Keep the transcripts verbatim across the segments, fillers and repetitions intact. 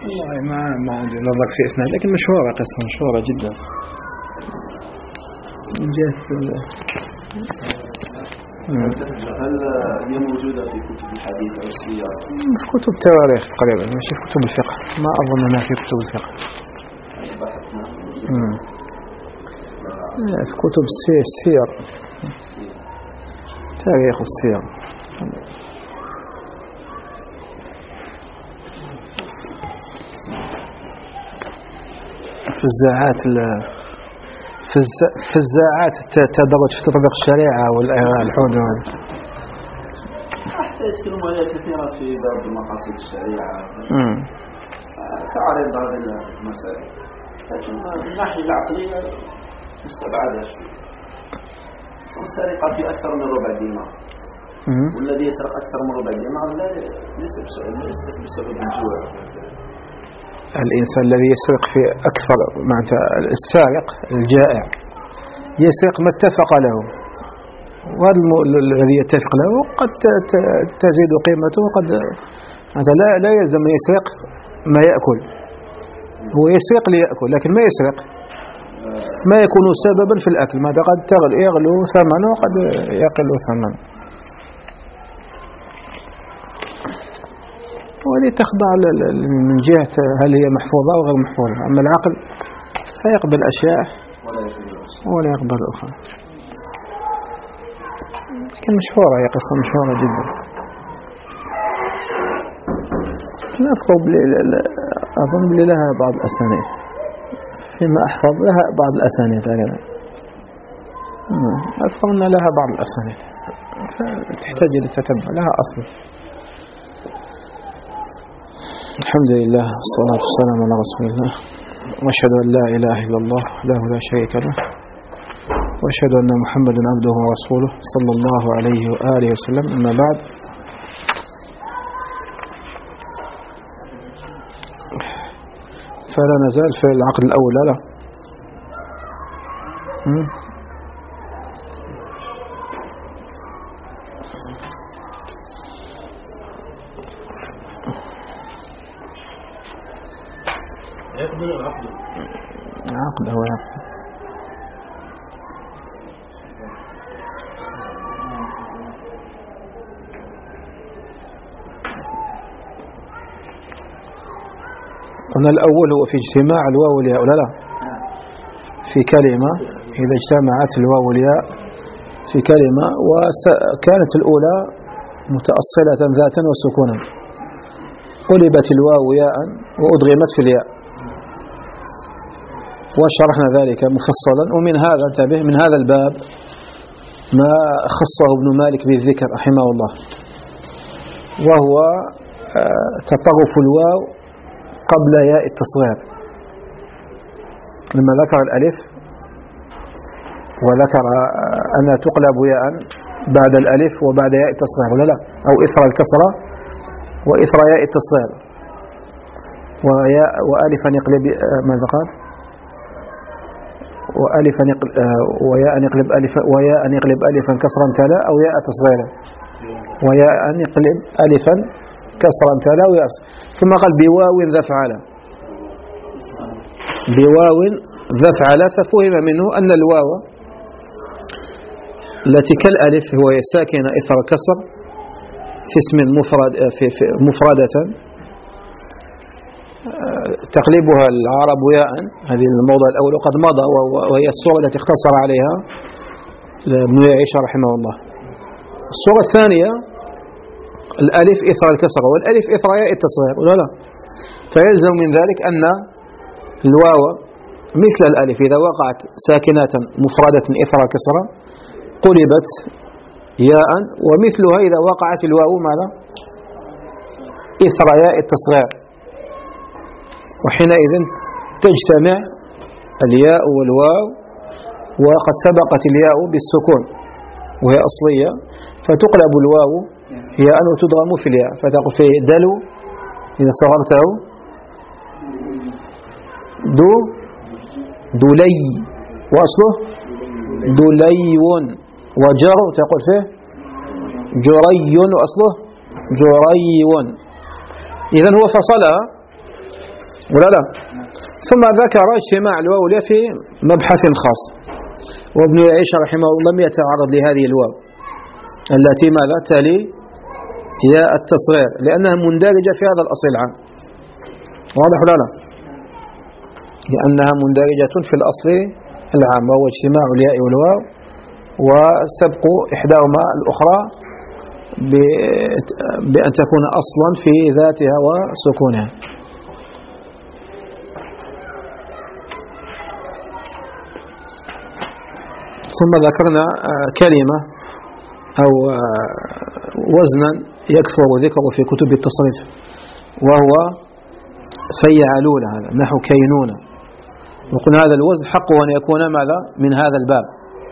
والله ما ما عندي نظر في إسناد، لكن مشهورة، قصة مشهورة جدا من جهة هل هي موجودة في كتب الحديث أو السير؟ في كتب التواريخ تقريبا، مش في كتب الفقه، ما أظن أنها في كتب الفقه. امم في كتب السير، السير تاريخ السير. في الزاعات في في الزاعات تدرج في تطبيق الشريعة والحدود. حتى يتكلموا عليها كثيرا في باب مقاصد الشريعة، تعرض هذه المسائل، لكن من الناحية العقلية مستبعدة شوي. السرقة في أكثر من ربع دينار، والذي يسرق أكثر من ربع دينار لا يسرق بسبب الجوع. الإنسان الذي يسرق في أكثر، معناتها السارق الجائع يسرق ما اتفق له، وهذا الذي يتفق له قد تزيد قيمته، وقد هذا لا لا يلزم يسرق ما يأكل، هو يسرق ليأكل، لكن ما يسرق ما يكون سببا في الأكل، ماذا قد يغلو ثمنه وقد يقل ثمنه، وهذه تخضع من جهة هل هي محفوظة أو غير محفوظة. أما العقل فيقبل أشياء ولا يقبل أخرى. لكن مشهورة، هي قصة مشهورة جدا. نذكر أظن بلي لها بعض الأسانيد، فيما أحفظ لها بعض الأسانيد هكذا، أذكر أن لها بعض الأسانيد، فتحتاج إلى التتبع، لها أصل. الحمد لله والصلاة والسلام على رسول الله، وأشهد أن لا إله إلا الله وحده لا شريك له، وأشهد أن محمدا عبده ورسوله صلى الله عليه وآله وسلم. أما بعد، فلا نزال في العقد الأول. لا عقد أو عقد قلنا الأول هو في اجتماع الواو والياء، ولا لا؟ في كلمة إذا اجتمعت الواو والياء في كلمة، وكانت الأولى متأصلة ذاتا وسكونا، قلبت الواو ياء وأدغمت في الياء، وشرحنا ذلك مفصلا. ومن هذا انتبه، من هذا الباب ما خصه ابن مالك بالذكر رحمه الله، وهو تطرف الواو قبل ياء التصغير، لما ذكر الألف وذكر أنها تقلب ياء بعد الألف وبعد ياء التصغير، ولا لا؟ أو إثر الكسرة وإثر ياء التصغير، وياء وألفا يقلب ماذا قال؟ وألفا يقلب وياء يقلب ألفا وياء يقلب ألفا كسرا تلا أو ياء تصغيرا، وياء يقلب ألفا كسرا تلا وياء، ثم قال بواو ذا فعل، بواو ذا فعل، ففهم منه أن الواو التي كالألف هو ساكنة إثر كسر في اسم مفرد في في مفردة تقلبها العرب ياء، هذه الموضع الأول وقد مضى، وهي الصورة التي اختصر عليها ابن عيسى رحمه الله. الصورة الثانية الألف إثر الكسر، والألف إثر ياء التصغير، ولا لا؟ فيلزم من ذلك أن الواو مثل الألف إذا وقعت ساكنة مفردة إثر كسرة قلبت ياء، ومثلها إذا وقعت الواو ماذا؟ إثر ياء التصغير، وحينئذ تجتمع الياء والواو، وقد سبقت الياء بالسكون وهي أصلية، فتقلب الواو ياء وتدغم في الياء، فتقول في دلو إذا صغرته دو دولي، وأصله دوليون، وجر تقول فيه جري، وأصله جريون. إذن هو فصلها ولا لا؟ ثم ذكر اجتماع الواو والياء في مبحث خاص، وابن يعيش رحمه الله لم يتعرض لهذه الواو التي ماذا تلي ياء التصغير لأنها مندرجة في هذا الأصل العام. واضح ولا لا؟ لأنها مندرجة في الأصل العام وهو اجتماع الياء والواو وسبق إحداهما الأخرى بأن تكون أصلا في ذاتها وسكونها. ثم ذكرنا كلمة أو وزنا يكثر ذكره في كتب التصريف وهو فيعلون، هذا نحو كينون، وقلنا هذا الوزن حقه أن يكون ماذا من هذا الباب،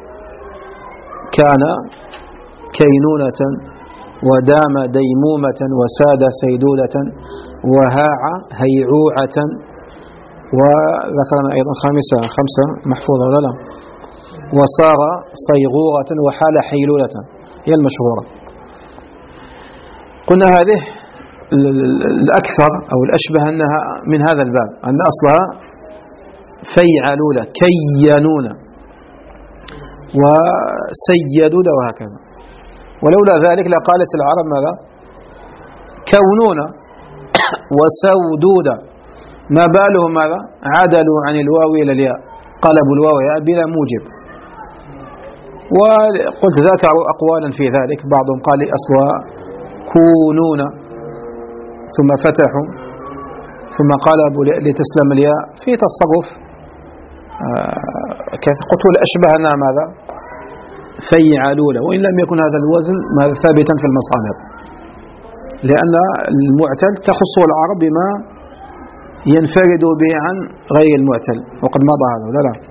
كان كينونة ودام ديمومة وساد سيدولة وهاع هيعوعة، وذكرنا أيضا خامسة خمسة محفوظة ولا لا، وصار صيغورة وحال حيلولة هي المشهورة. قلنا هذه الأكثر أو الأشبه أنها من هذا الباب، أن أصلها فيعلولة كينون وسيدون وهكذا، ولولا ذلك لقالت العرب ماذا كونون وسودود، ما بالهم ماذا عدلوا عن الواو إلى الياء، قلبوا الواو ياء بلا موجب. وقلت ذكروا أقوالا في ذلك، بعضهم قال أصلها كونون ثم فتحوا ثم قلبوا لتسلم الياء، في تصرف قلت الأشبه أنها ماذا فيعلولة، وإن لم يكن هذا الوزن ماذا ثابتا في المصادر، لأن المعتل تخص العرب بما ينفرد به عن غير المعتل، وقد مضى هذا ولا لا؟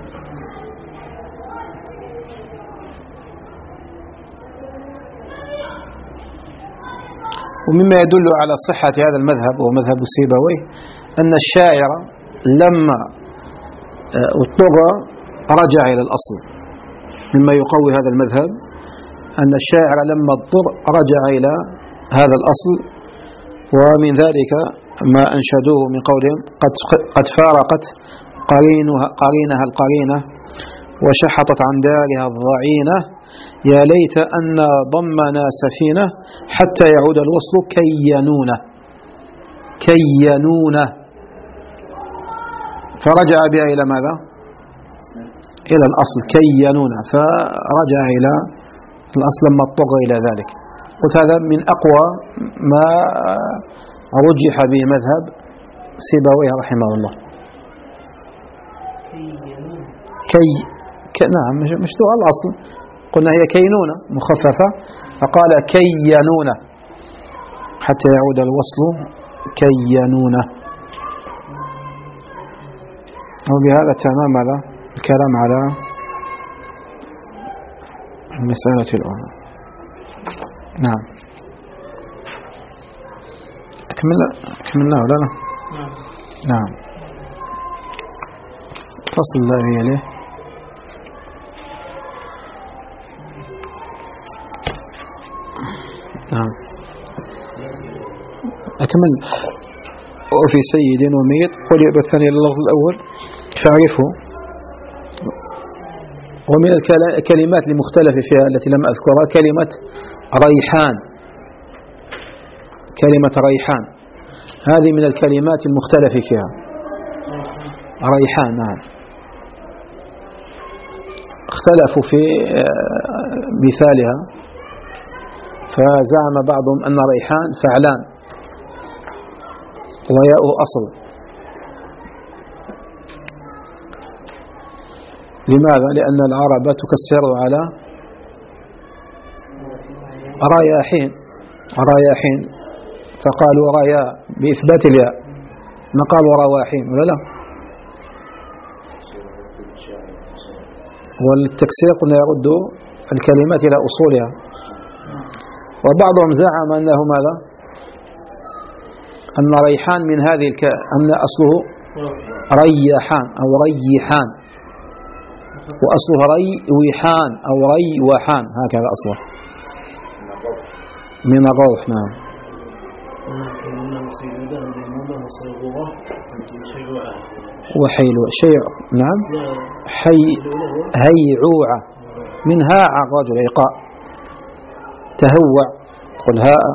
ومما يدل على صحة هذا المذهب ومذهب سيبويه أن الشاعر لما اضطر رجع إلى الأصل، مما يقوي هذا المذهب أن الشاعر لما اضطر رجع إلى هذا الأصل، ومن ذلك ما أنشدوه من قولهم قد, قد فارقت قرينها, قرينها القرينة وشحطت عن دارها الضعينة، يا ليت أن ضمنا سفينة حتى يعود الوصل كينونة كينونة، فرجع بها إلى ماذا إلى الأصل كينونة، فرجع إلى الأصل لما اضطر إلى ذلك. قلت هذا من أقوى ما رجح به مذهب سيبويه رحمه الله. كي ك... نعم مشتوى الأصل، قلنا هي كينونة مخففة فقال كينونة حتى يعود الوصل كينونة. وبهذا تمام هذا الكلام على المسألة الأولى. نعم أكملنا أكملنا ولا لا؟ نعم. فصل الذي يليه نعم أكمل. وفي سيد وميت قل الثاني لللفظ الأول فاعرفه. ومن الكلمات المختلفة فيها التي لم أذكرها كلمة ريحان، كلمة ريحان هذه من الكلمات المختلفة فيها. ريحان نعم اختلفوا في مثالها، فزعم بعضهم أن ريحان فعلان وياء أصل. لماذا؟ لأن العرب تكسر على رياحين رياحين فقالوا ريا بإثبات الياء، ما قالوا رواحين ولا لا؟ والتكسير قلنا يرد الكلمات إلى أصولها. وبعضهم زعم أنه ماذا؟ أن ريحان من هذه الك... أن أصله ريحان أو ريحان، وأصله ريوحان أو ريوحان هكذا أصله من الروح. نعم وحيل شيء نعم حي هيعوعة من هاع الرجل إيقاء تهوع قل هاء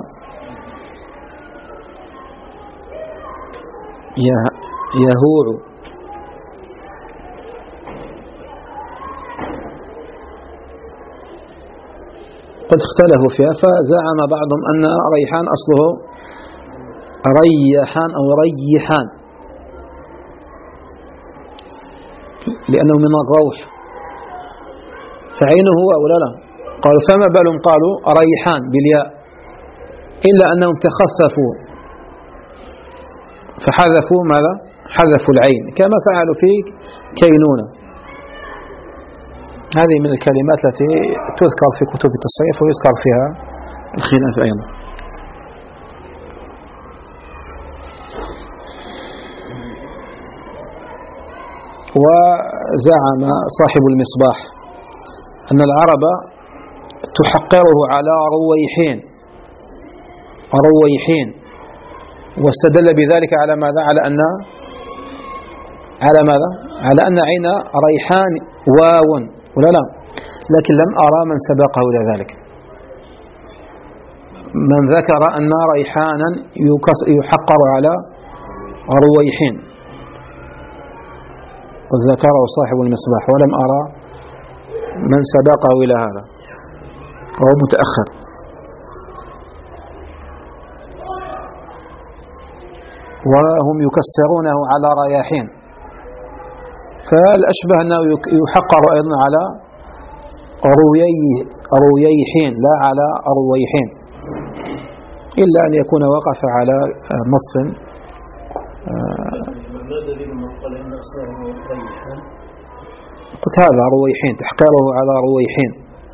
يهوع قد اختلفوا فيها فزعم بعضهم أن ريحان أصله ريحان أو ريحان لأنه من الروح فعينه هو أو لا لا قالوا فما بالهم قالوا ريحان بالياء إلا أنهم تخففوا فحذفوا ماذا حذفوا العين كما فعلوا في كينونة. هذه من الكلمات التي تذكر في كتب التصريف ويذكر فيها الخلاف أيضا. وزعم صاحب المصباح أن العرب تحقره على رويحين رويحين واستدل بذلك على ماذا على أن على ماذا على أن عين ريحان واو ولا لا لكن لم أرى من سبقه إلى ذلك من ذكر أن ريحانا يحقر على رويحين قد ذكره صاحب المصباح ولم أرى من سبقه إلى هذا وهو متأخر. وهم يكسرونه على رياحين فالأشبه أنه يحقر أيضا على رويحين لا على رويحين إلا أن يكون وقف على نص. قلت هذا رويحين تحقيره على رويحين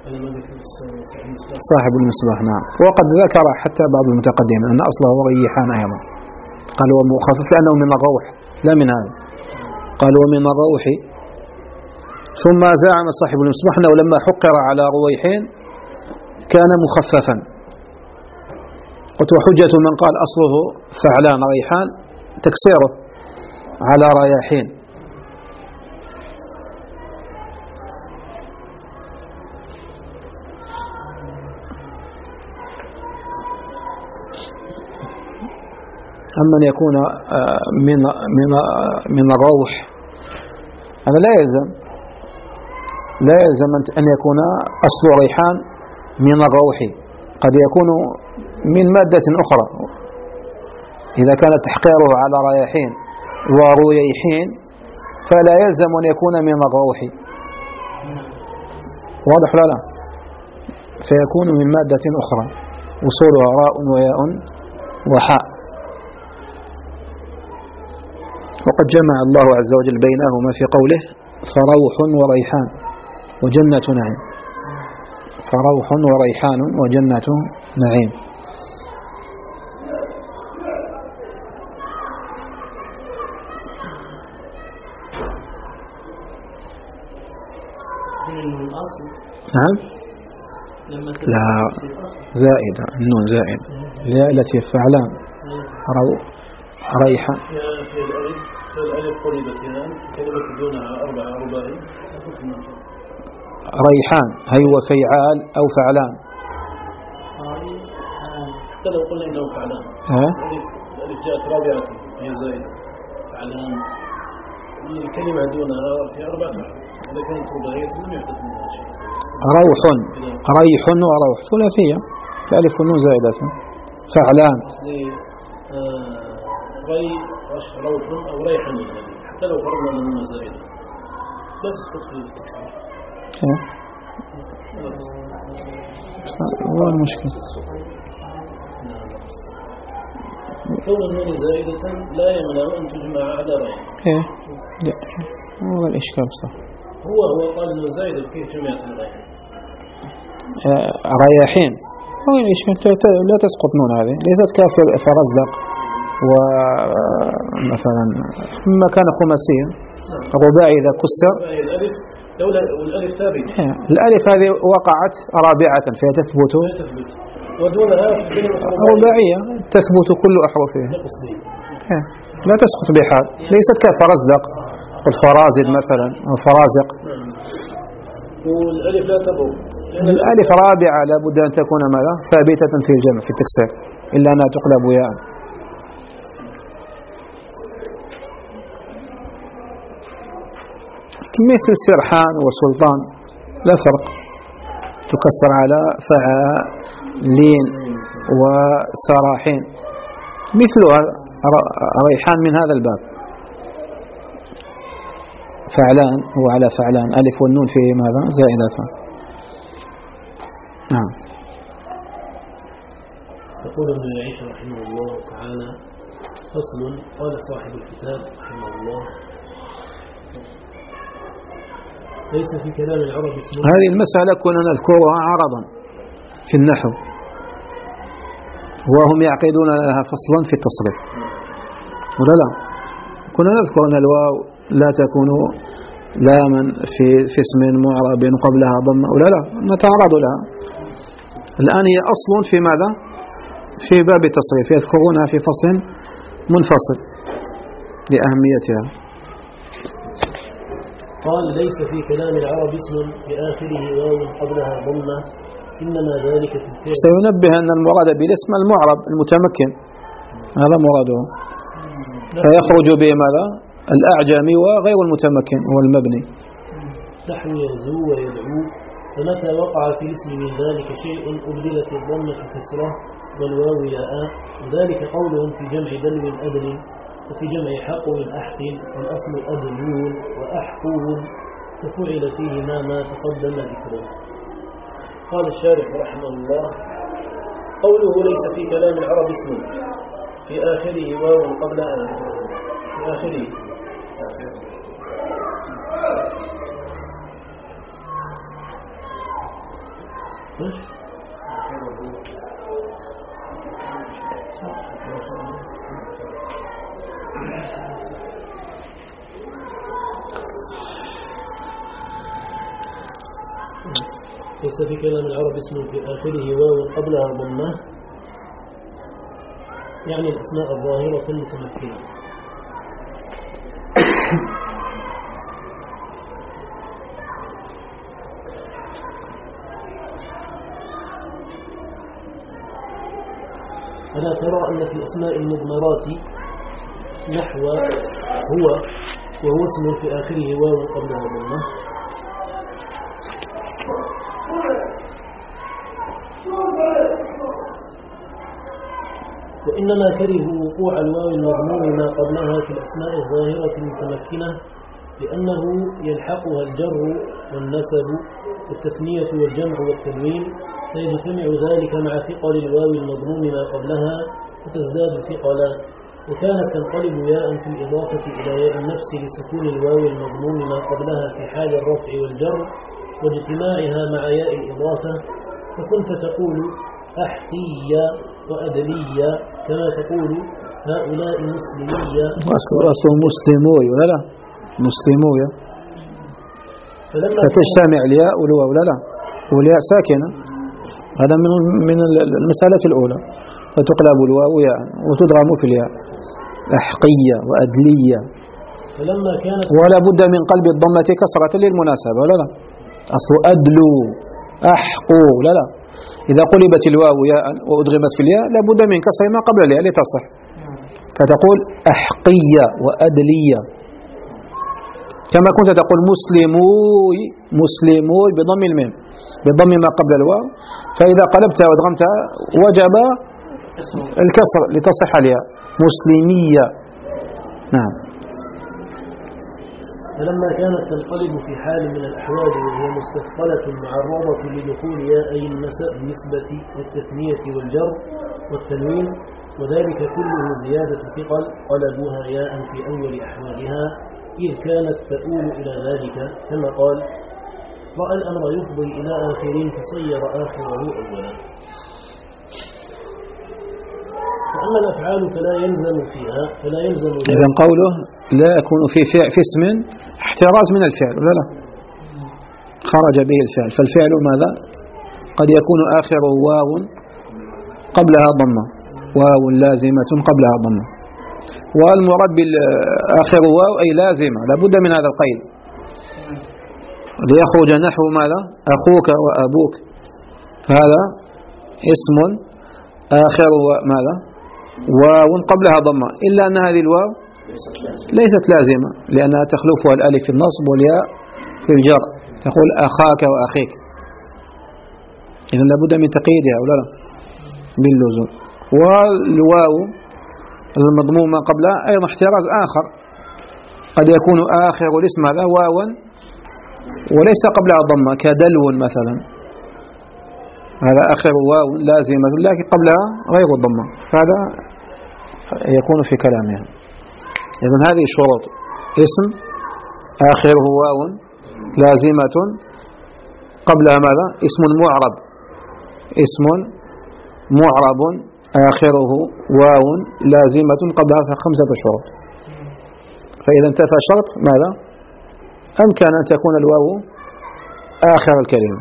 صاحب المصباح نعم. وقد ذكر حتى بعض المتقدمين أن أصله ريحان أيضا قال هو مخفف لأنه من الروح لا من هذا قال ومن الروح. ثم زعم صاحب المصباح أنه لما حقر على رويحين كان مخففا. قلت وحجة من قال أصله فعلان ريحان تكسيره على رياحين. أما أن يكون من من من الروح هذا لا يلزم لا يلزم أن يكون أصل ريحان من الروح قد يكون من مادة أخرى إذا كان تحقيره على رياحين ورويحين فلا يلزم أن يكون من الروح واضح لا لا فيكون من مادة أخرى وصولها راء وياء وحاء. وقد جمع الله عز وجل بينهما في قوله فروح وريحان وجنة نعيم فروح وريحان وجنة نعيم. نعم لا زائدة النون زائد التي فعلان رو ريحان في الألف في الألف قريبة كلمة دونها أربعة رباعي ريحان هي وفيعال أو فعلان حتى لو قلنا إنه فعلان الألف جاءت رابعة هي زائدة فعلان الكلمة دونها في أربعة إذا كانت رباعية لم يحدث منها شيء. روح ريح وروح ثلاثية الألف والنون زائدة فعلان ري روح أو ريحا حتى لو فرضنا من زائدة لا تسقط في التكسير. هو المشكلة كون النون زائدة لا يمنع أن تجمع على ريح. إيه لا هو الإشكال صح. هو هو قال إنه زائدة كيف جمعت الريح. رياحين هو الإشكال لا تسقط نون هذه ليست كافر فرزدق ومثلا ما كان خماسيا رباعي إذا كسر الألف دولة والألف ثابت الألف هذه وقعت رابعة فهي تثبت ودونها رباعية تثبت كل أحرفها، لا تسقط بحال، ليست كفرزدق والفرازد مثلا أو فرازق. والألف لا تضر، الألف رابعة لا بد أن تكون ماذا ثابتة في الجمع في التكسير إلا أنها تقلب ياء. مثل سرحان وسلطان لا فرق، تكسر على فعالين وسراحين، مثلها ريحان من هذا الباب، فعلان هو على فعلان، ألف والنون في ماذا زائدتان. نعم. يقول ابن يعيش رحمه الله تعالى: فصل. قال صاحب الكتاب رحمه الله: ليس في كلام العرب اسم. هذه المسألة كنا نذكرها عرضا في النحو، وهم يعقدون لها فصلا في التصريف، ولا لا؟ كنا نذكر أن الواو لا تكون لاما في في اسم معرب قبلها ضمة، ولا لا؟ نتعرض لها. الآن هي أصل في ماذا؟ في باب التصريف، يذكرونها في فصل منفصل لأهميتها. قال: ليس في كلام العرب اسم بآخره واو قبلها ضمة، إنما ذلك في الفعل. سينبه أن المراد بالاسم المعرب المتمكن، هذا مراده، فيخرج به ماذا؟ الأعجمي وغير المتمكن هو المبني. نحو يغزو ويدعو، فمتى وقع في الاسم من ذلك شيء أبدلت الضمة كسرة والواو ياء، وذلك قولهم في جمع دلو أدل، وفي جمع حقو أحق، والأصل أدلون وأحقون، ففعل فيهما ما تقدم ذكره. قال الشارح رحمه الله: قوله ليس في كلام العرب اسم في آخره واو قبل أن في آخره ليس في كلام العرب اسم في آخره واو قبلها ضمة، يعني الأسماء الظاهرة المتمكنة. ألا ترى أن في الأسماء المضمرات نحو هو وهو اسم في آخره واو قبلها ضمة، وإنما كرهوا وقوع الواو المضموم ما قبلها في الأسماء الظاهرة المتمكنة، لأنه يلحقها الجر والنسب والتثنية والجمع والتنوين، فيجتمع ذلك مع ثقل الواو المضموم ما قبلها وتزداد ثقلا، وكانت تنقلب ياء في الإضافة إلى ياء النفس لسكون الواو المضموم ما قبلها في حال الرفع والجر واجتماعها مع ياء الإضافة، فكنت تقول أحقية وأدلية كما تقول هؤلاء مسلمية. أصل مسلموي ولا لا؟ مسلموية، فتجتمع الياء والواو ولا لا؟ والياء ساكنة، هذا من من المسألة الأولى، فتقلب الواو ياء وتدغم في الياء، أحقية وأدلية. فلما كانت ولا بد من قلب الضمة كسرة للمناسبة ولا لا؟ أصل أدلو أحقو لا لا، إذا قلبت الواو ياء وأدغمت في الياء لابد من كسر ما قبل الياء لتصح، فتقول أحقية وأدلية، كما كنت تقول مسلموي مسلموي بضم الميم بضم ما قبل الواو، فإذا قلبتها وادغمتها وجب الكسر لتصح الياء مسلمية. نعم. فلما كانت تنقلب في حال من الأحوال وهي مستثقلة معرضة لدخول ياءي النسبة والتثنية والجر والتنوين، وذلك كله زيادة ثقل، قلبوها ياء في أول أحوالها إذ كانت تؤول إلى ذلك، كما قال: رأى الأمر يفضي إلى آخرين فصير آخره أولا. فأما الأفعال فلا يلزم فيها فلا يلزم إذن قوله لا يكون في فعل في اسم احتراز من الفعل ولا لا؟ خرج به الفعل، فالفعل ماذا؟ قد يكون آخره واو قبلها ضمة واو لازمة قبلها ضمة. والمراد بالآخر واو أي لازمة، لابد من هذا القيد ليخرج نحو ماذا؟ أخوك وأبوك، فهذا اسم آخر ماذا؟ واو قبلها ضمة، إلا أن هذه الواو ليست لازمة لأنها تخلفها الألف في النصب والياء في الجر، تقول أخاك وأخيك، إذن لابد من تقييدها ولا لا باللزوم. والواو المضموم ما قبلها أيضا احتراز آخر، قد يكون آخر الاسم هذا واوا وليس قبلها ضمة كدلو مثلا، هذا آخر واو لازمة لكن قبلها غير الضمة، هذا يكون في كلامها. إذن هذه شروط: اسم آخره واو لازمة قبلها ماذا؟ اسم معرب، اسم معرب آخره واو لازمة قبلها خمسة شروط. فإذا انتفى شرط ماذا؟ أمكن أن تكون الواو آخر الكلمة.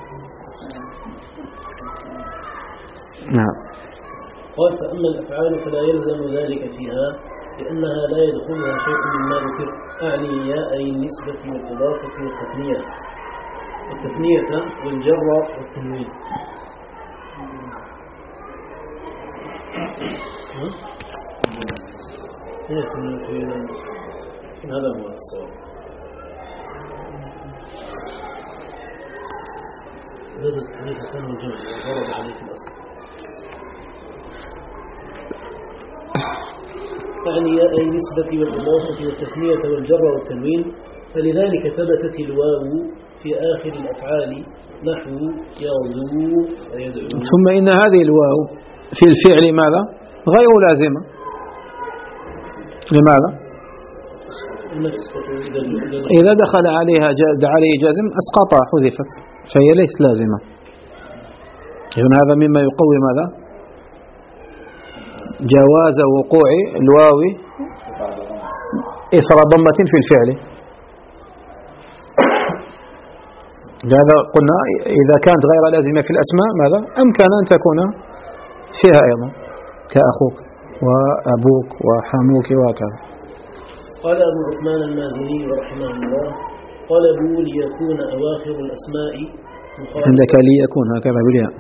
نعم. قال: فأما الأفعال فلا يلزم ذلك فيها لأنها لا يدخلها شيء مما ذكر، أعني ياء النسبة والإضافة والتثنية والتثنية والجر والتنوين. هذا هو الصواب. بدأت حديثة الجمع وضرب عليك الأصل، يعني ياء النسبة والإضافة والتثنية والجر والتنوين، فلذلك ثبتت الواو في آخر الأفعال نحو يغزو ويدعو. ثم إن هذه الواو في الفعل ماذا؟ غير لازمة. لماذا؟ إذا دخل عليها عليه جازم أسقطها حذفت، فهي ليست لازمة. إذن هذا مما يقوي ماذا؟ جواز وقوع الواو إثر ضمة في الفعل. لهذا قلنا إذا كانت غير لازمة في الأسماء ماذا؟ أمكن أن تكون فيها أيضا كأخوك وأبوك وحموك وكذا. قال أبو عثمان المازني رحمه الله: طلبوا ليكون أواخر الأسماء مخالفة. عندك ليكون هكذا بالياء.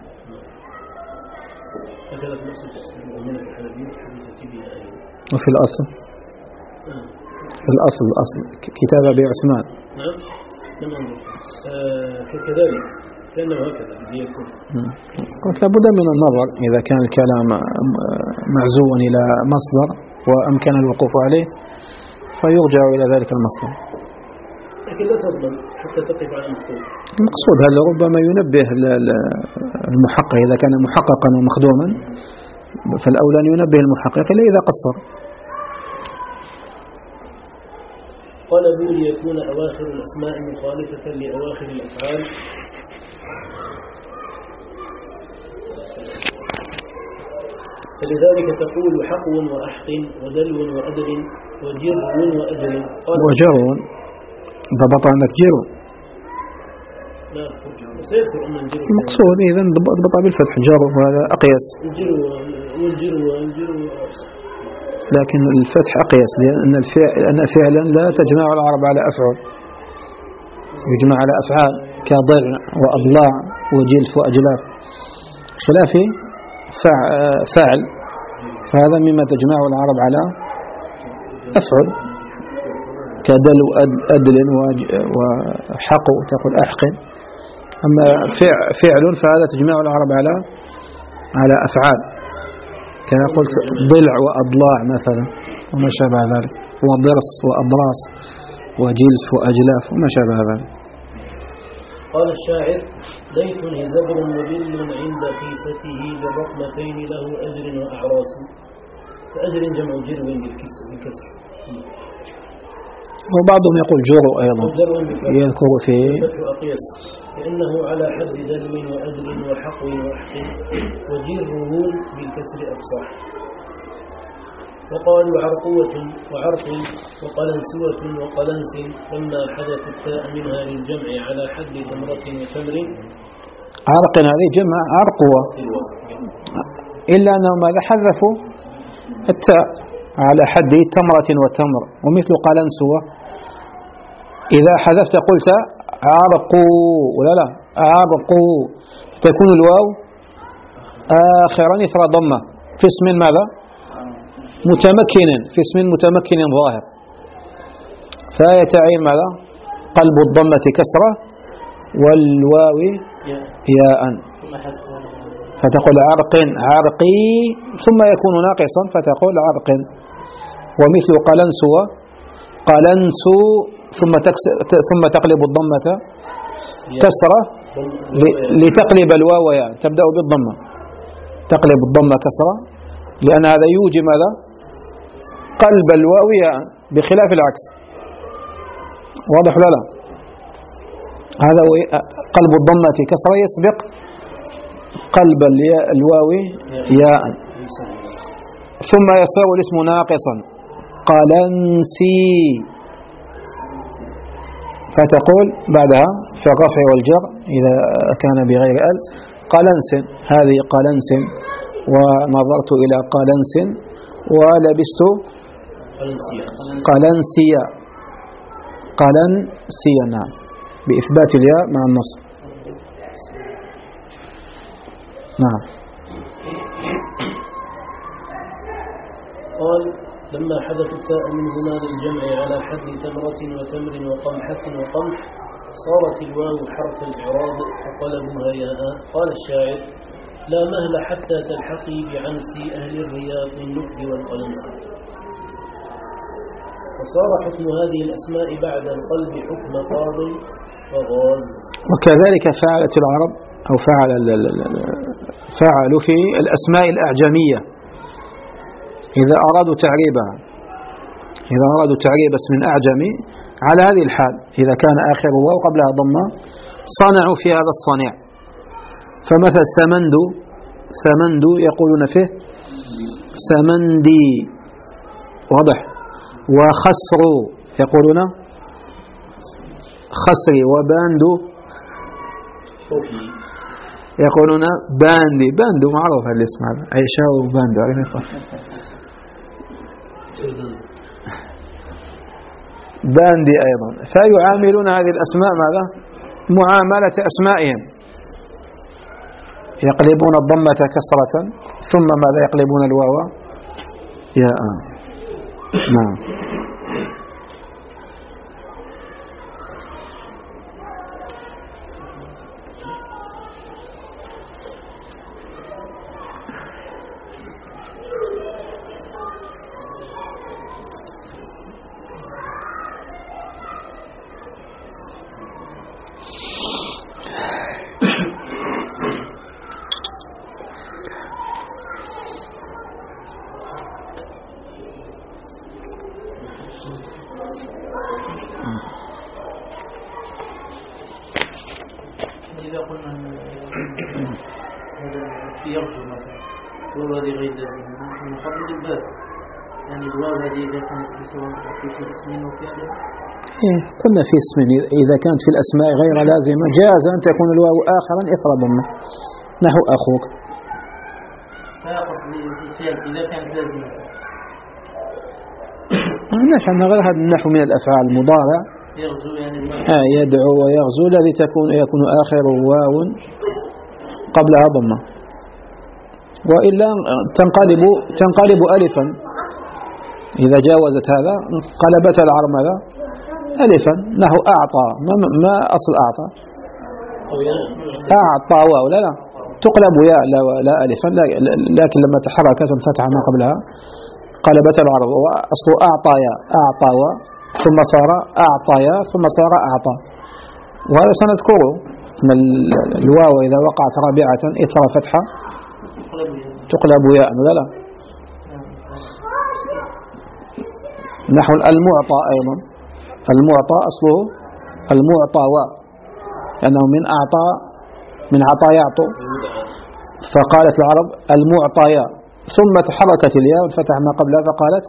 هكذا في الأصل المؤمنة الحنبية حديثة بها أيضا. وفي الأصل في الأصل الأصل كتاب أبي عثمان. نعم نعم آه كذلك كأنه هكذا ليكون. قلت لابد من النظر إذا كان الكلام معزوا إلى مصدر وأمكن الوقوف عليه فيرجع إلى ذلك المصدر، لكن لا تضمن حتى تقف على المقصود. المقصود هل ربما ينبه المحقق إذا كان محققا ومخدوما، فالأولى أن ينبه المحقق إلا إذا قصر. طلبوا ليكون أواخر الأسماء مخالفة لأواخر الأفعال، فلذلك تقول حقو وأحق ودلو وأدل وجر وأجل. وجر ضبط عندك جر، لا سيذكر أن الجر المقصود إذن ضبط بالفتح جر، وهذا أقيس. الجر والجر والجر لكن الفتح أقيس لأن الفعل أن فعلا لا تجمع العرب على أفعل، يجمع على أفعال كضلع وأضلاع وجلف وأجلاف، خلاف فعل فهذا مما تجمع العرب على أفعل كدل وأدل وحق تقول أحق. أما فعل فهذا تجمع العرب على على أفعال كما قلت ضلع وأضلاع مثلا وما شابه ذلك، وضرس وأضراس وجلس وأجلاف وما شابه ذلك. قال الشاعر: ليث هزبر مبل عند قيسته بالرقمتين له أجر وأعراس. فأجر جمع جرو بالكسر، وبعضهم يقول جرو أيضا يذكر فيه أقيس لأنه على حد دلو وأجر وحق وحق وجره بالكسر أفصح. وقالوا عرقوة وعرق وقلنسوة وقلنس لما حدث التاء منها للجمع على حد تمرة وتمر. عرق هذه جمع عرقوة، إلا أنهم ماذا حذفوا التاء على حد تمرة وتمر. ومثل قلنسوة إذا حذفت قلت عرقوا ولا لا عرقوا، تكون الواو آخرا إثر ضمة في اسم ماذا متمكن، في اسم متمكن ظاهر، فيتعين ماذا قلب الضمة كسرة والواو ياء، فتقول عرق عرقي ثم يكون ناقصا فتقول عرق. ومثل قلنسوة قلنسو ثم ثم تقلب الضمة كسرة لتقلب الواو ياء، تبدأ بالضمة تقلب الضمة كسرة، لأن هذا يوجب ماذا قلب الواو ياء بخلاف العكس. واضح ولا لا؟ هذا قلب الضمة كسرة يسبق قلب الواو ياء، ثم يصير الاسم ناقصا قلنسي، فتقول بعدها في الرفع والجر إذا كان بغير ال قلنس، هذه قلنس، ونظرت إلى قلنس ولبست قلنسيا قلنسيا، نعم بإثبات الياء مع النصب. نعم. قال لما حدث التاء من هنا للجمع على حد تمرة وتمر وقمحة وقمح صارت الواو حرف الإعراب فقلبها ياء. قال الشاعر لا مهل حتى تلحقي بعنس أهل الرياض النكب والقلنس. وصار حكم هذه الأسماء بعد القلب حكم قاض وغاز. وكذلك فعلت العرب أو فعل فعلوا في الأسماء الأعجمية إذا أرادوا تعريبها، إذا أرادوا تعريب اسم أعجمي على هذه الحال إذا كان آخر واو قبلها ضمة صنعوا في هذا الصنيع. فمثل سمند سمند يقولون فيه سمندي، واضح. وخسر يقولون خسري، وباند يقولون باندي، باندو معروف الاسم هذا عيشة وباندو باندي أيضا. فيعاملون هذه الأسماء ماذا معاملة أسمائهم، يقلبون الضمة كسرة ثم ماذا يقلبون الواو ياء. نعم. إذا قلنا هذا في يرجو مثلا الواو هذه غير لازمة نقابل الباب، يعني الواو هذه إذا كانت في سواء في اسم وفعل إيه قلنا في اسم إذا كانت في الأسماء غير لازمة جاز أن تكون الواو آخرا إثر ضمة نحو أخوك. لا قصدي الفعل إذا كانت لازمة نفهم غير هذا النحو من الأفعال المضارع يغزو يعني آه يدعو ويغزو الذي تكون يكون آخر واو قبلها ضمة، وإلا تنقلب تنقلب ألفا إذا جاوزت هذا قلبت العرب ماذا ألفا نحو أعطى. ما, ما أصل أعطى أعطى واو لا لا تقلب ياء لا, لا ألفا، لكن لما تحركت الفتحة ما قبلها قلبت العرب، وأصل أعطى ياء أعطى و ثم صار أعطايا ثم صار أعطى. وهذا سنذكره أن الواو إذا وقعت رابعة إثر فتحة تقلب ياء لا لا. نحو المعطى أيضا، المعطى أصله المعطى و لأنه من أعطى من عطى يعطو، فقالت العرب المعطايا ثم تحركت الياء والفتح ما قبلها فقالت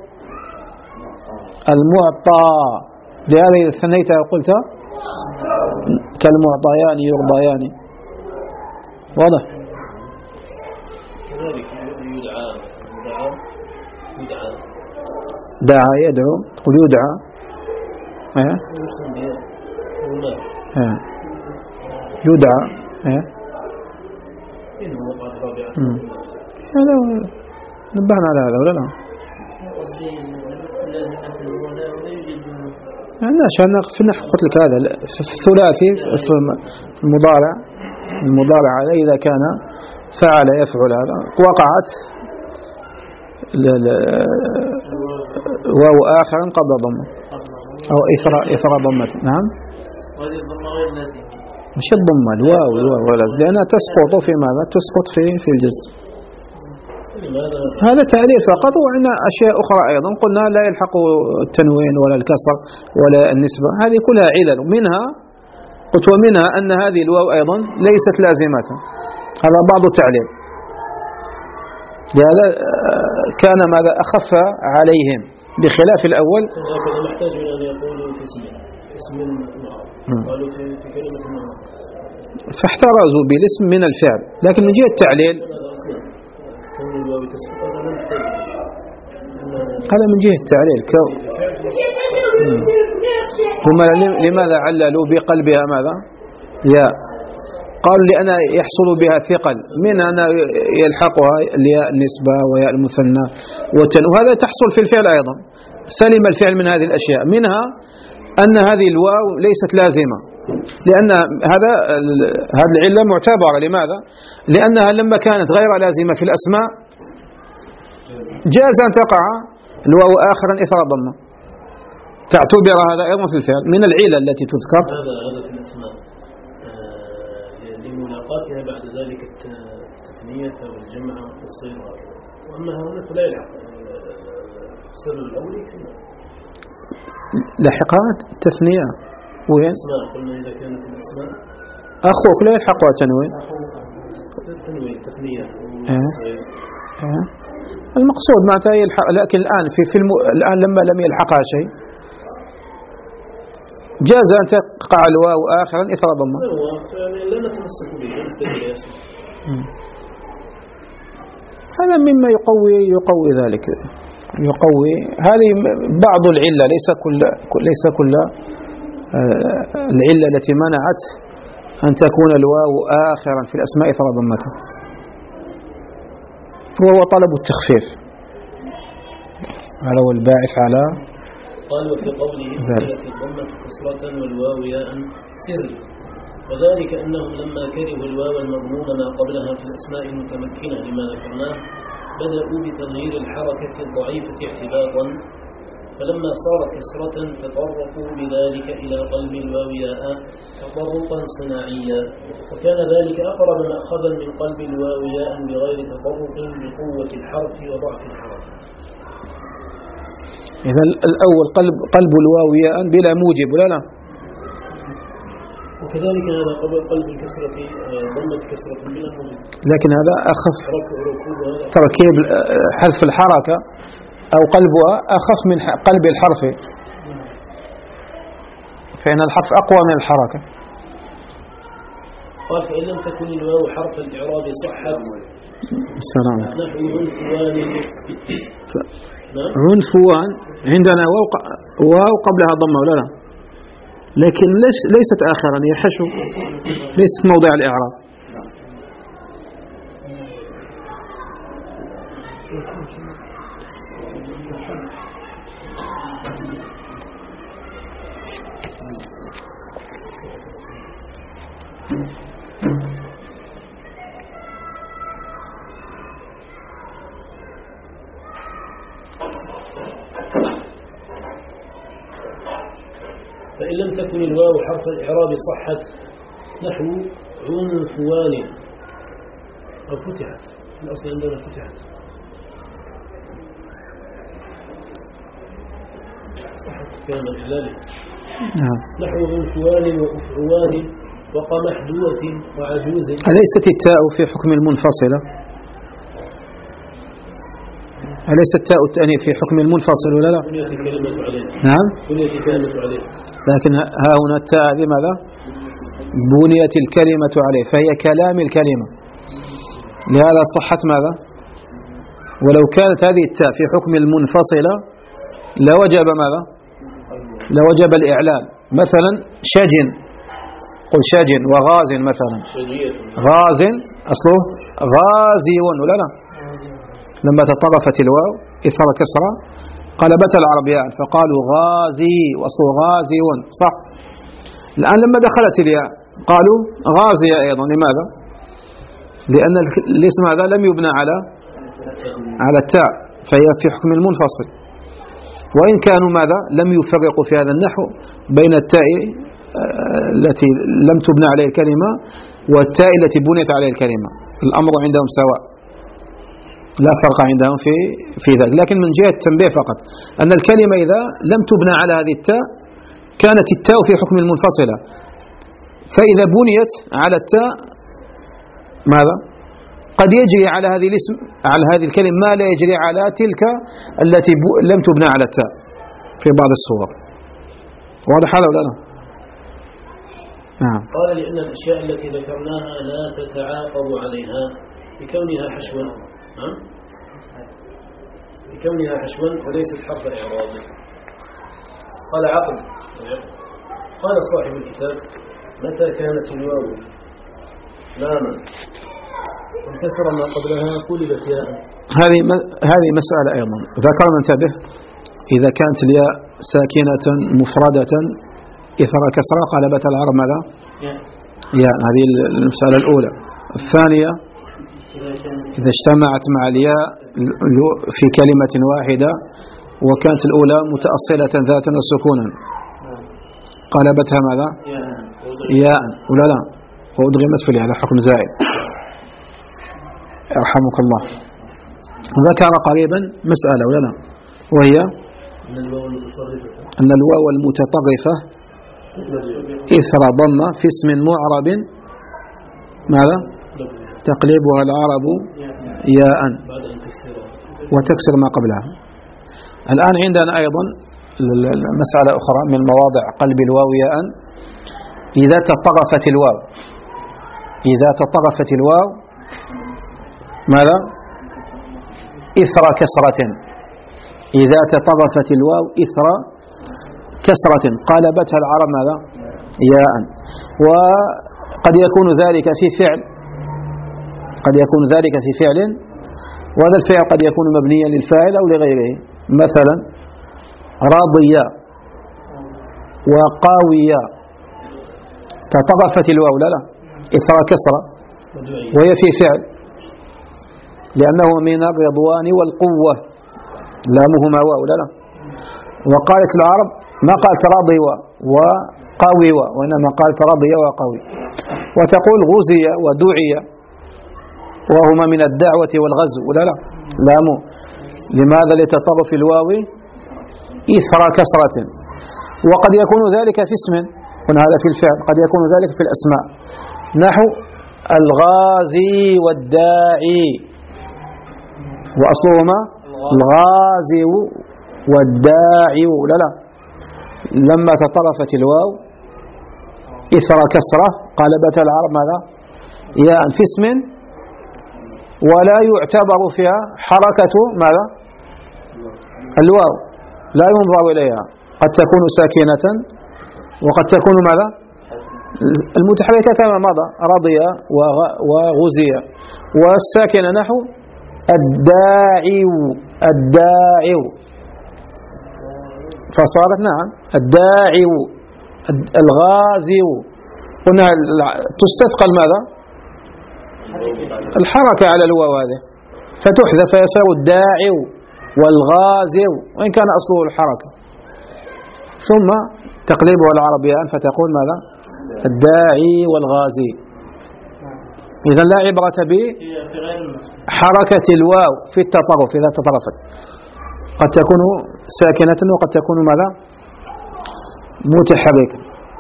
المعطى. لهذا إذا ثنيتها وقلت كالمعطيان يرضيان. واضح؟ كذلك يدعى دعا يدعو تقول يدعى ها ها يدعى ها هذا نبهنا على هذا ولا لا؟ أنا عشان في النحو قلت لك هذا في الثلاثي في المضارع المضارع على إذا كان فعل يفعل هذا وقعت واو آخر قبل ضمة أو إثر إثر ضمة. نعم وهذه الضمة غير لازمة مش الضمة الواو الواو لازم لأنها تسقط في ماذا؟ تسقط في في الجزء. هذا تعليل فقط. وعندنا أشياء أخرى أيضا قلنا لا يلحق التنوين ولا الكسر ولا النسبة. هذه كلها علل. منها قلت ومنها أن هذه الواو أيضا ليست لازمة. هذا بعض التعليل. لهذا كان ماذا أخف عليهم بخلاف الأول. هكذا محتاج إلى أن يقولوا في اسم اسم قالوا في في كلمة معه فاحترزوا بالاسم من الفعل. لكن من جهة التعليل هذا من جهة التعليل كو هم لماذا عللوا بقلبها ماذا يا قالوا لأن يحصل بها ثقل من أن يلحقها الياء النسبة وياء المثنى والتن وهذا تحصل في الفعل أيضا. سلم الفعل من هذه الأشياء. منها أن هذه الواو ليست لازمة لأن هذا هذه العلة معتبرة. لماذا؟ لأنها لما كانت غير لازمة في الأسماء جاز أن تقع الواو آخرا إثر ضمة تعتبر هذا أيضا في الفعل من العلة التي تذكر. هذا هذا في الأسماء لملاقاتها بعد ذلك التثنية والجمع والتصير وهكذا. وأما هنا فلا يلحق السبب الأول يكفينا. لحقات التثنية وين؟ الأسماء قلنا إذا كانت الأسماء أخوك لا يلحقها تنوين. التنوين تثنية والتصير. أه. المقصود معناتها يلحق. لكن الآن في في الم... الآن لما لم يلحقها شيء جاز أن تقع الواو آخرا إثر ضمة. لا نتمسك به. هذا مما يقوي يقوي ذلك يقوي هذه بعض العلة ليس كل ليس كل العلة التي منعت أن تكون الواو آخرا في الأسماء إثر ضمته وهو طلب التخفيف. هذا هو الباعث على قال وفي قوله سرت الضمة كسرة والواو ياء سر وذلك أنهم لما كرهوا الواو المضمومة ما قبلها في الأسماء المتمكنة لما ذكرناه بدأوا بتغيير الحركة الضعيفة اعتباطا فلما صارت كسرة تطرقوا بذلك إلى قلب الواو ياء تطرقا صناعيا وكان ذلك أقرب مأخذا من قلب الواو ياء بغير تطرق بقوة الحرف وضعف الحركة. إذا الأول قلب قلب الواو ياء بلا موجب ولا لا؟ وكذلك هذا قبل قلب الكسرة ضمة كسرة بلا موجب. لكن هذا أخف تركيب حذف الحركة أو قلبها أخف من قلب الحرف فإن الحرف أقوى من الحركة. قال فإن لم تكن الواو حرف الإعراب صحت السلام نحو عنفوان ف... عنفوان عندنا واو قبلها ضمة ولا لا؟ لكن ليست آخرا هي حشو ليست موضع الإعراب. فإن لم تكن الواو حرف الإعراب صحت نحو عنفوان أو فتحت الأصل عندنا فتحت صحت كان الإعلال نحو عنفوان وأفعوان وقمحدوة وعجوز. أليست التاء في حكم المنفصلة؟ أليس التاء التأنيث في حكم المنفصل ولا لا؟ بنيت الكلمة عليه. نعم. بنيت الكلمة عليه. لكن ها هنا التاء هذه ماذا؟ بنيت الكلمة عليه فهي كلام الكلمة. لهذا صحت ماذا؟ ولو كانت هذه التاء في حكم المنفصلة لوجب ماذا؟ لوجب الإعلان. مثلا شجن، قل شجن وغاز مثلا. غاز أصله غازي ولا لا؟ لما تطرفت الواو إثر كسرة قلبت العرب ياء فقالوا غازي وأصله غازي صح. الآن لما دخلت الياء قالوا غازية أيضا. لماذا؟ لأن الاسم هذا لم يبنى على على التاء فهي في حكم المنفصل، وإن كانوا ماذا لم يفرقوا في هذا النحو بين التاء التي لم تبنى عليه الكلمة والتاء التي بنيت عليه الكلمة، الأمر عندهم سواء لا فرق عندهم في في ذلك. لكن من جهة التنبيه فقط أن الكلمة إذا لم تبنى على هذه التاء كانت التاء في حكم المنفصلة، فإذا بنيت على التاء ماذا؟ قد يجري على هذه الاسم على هذه الكلمة ما لا يجري على تلك التي لم تبنى على التاء في بعض الصور. واضح هذا ولا لا؟ نعم. قال لأن الأشياء التي ذكرناها لا تتعاقب عليها بكونها حشوا، نعم، بكونها حشوا وليست حرف إعراب. قال عقل. قال صاحب الكتاب: متى كانت الواو لاما وانكسر ما قبلها قلبت ياء. هذه هذه مسألة أيضا ذكرنا، انتبه، إذا كانت الياء ساكنة مفردة إثر كسرة قلبت العرب ماذا؟ ياء. هذه المسألة الأولى. الثانية إذا اجتمعت مع الياء في كلمة واحدة وكانت الأولى متأصلة ذاتا وسكونا قلبتها ماذا؟ ياء ولا لا؟ وأدغمت في الياء، هذا حكم زائد. يرحمك الله. ذكر قريبا مسألة ولا لا؟ وهي أن الواو المتطرفة إثر ضمة في اسم معرب ماذا؟ تقلبها العرب ياء وتكسر ما قبلها. الآن عندنا أيضا مسألة أخرى من مواضع قلب الواو ياء. إذا تطرفت الواو إذا تطرفت الواو ماذا؟ إثر كسرة. إذا تطرفت الواو إثر كسرة قلبتها العرب ماذا؟ ياء. وقد يكون ذلك في فعل قد يكون ذلك في فعل وهذا الفعل قد يكون مبنيا للفاعل أو لغيره. مثلا راضيا وقاويا تطرفت الواو لا لا إثر كسرة وهي في فعل لأنه من الرضوان والقوة لامهما واو لا لا. وقالت العرب ما قالت راضي وقاوي وإنما قالت راضي وقاوي. وتقول غزي ودعي وهما من الدعوة والغزو ولا لا لامو. لماذا؟ لتطرف الواو إثر كسرة. وقد يكون ذلك في اسم، هذا في الفعل، قد يكون ذلك في الأسماء نحو الغازي والداعي وأصلهما الغازي والداعي لا لا. لما تطرفت الواو إثر كسرة قلبت العرب ماذا؟ ياء في اسم ولا يعتبر فيها حركة ماذا؟ الواو لا ينظر إليها، قد تكون ساكنة وقد تكون ماذا؟ المتحركة كما مضى رضي وغزي. والساكنة نحو الداعي الداعي فصارت نعم الداعي الغازي. قلنا تستثقل ماذا؟ الحركة على الواو هذه فتحذف فيصير الداعي والغازي وإن كان أصله الحركة، ثم تقلبها العربيان فتقول ماذا؟ الداعي والغازي. إذن لا عبرة بحركة الواو في التطرف إذا تطرفت، قد تكون ساكنة وقد تكون ماذا؟ متحركة.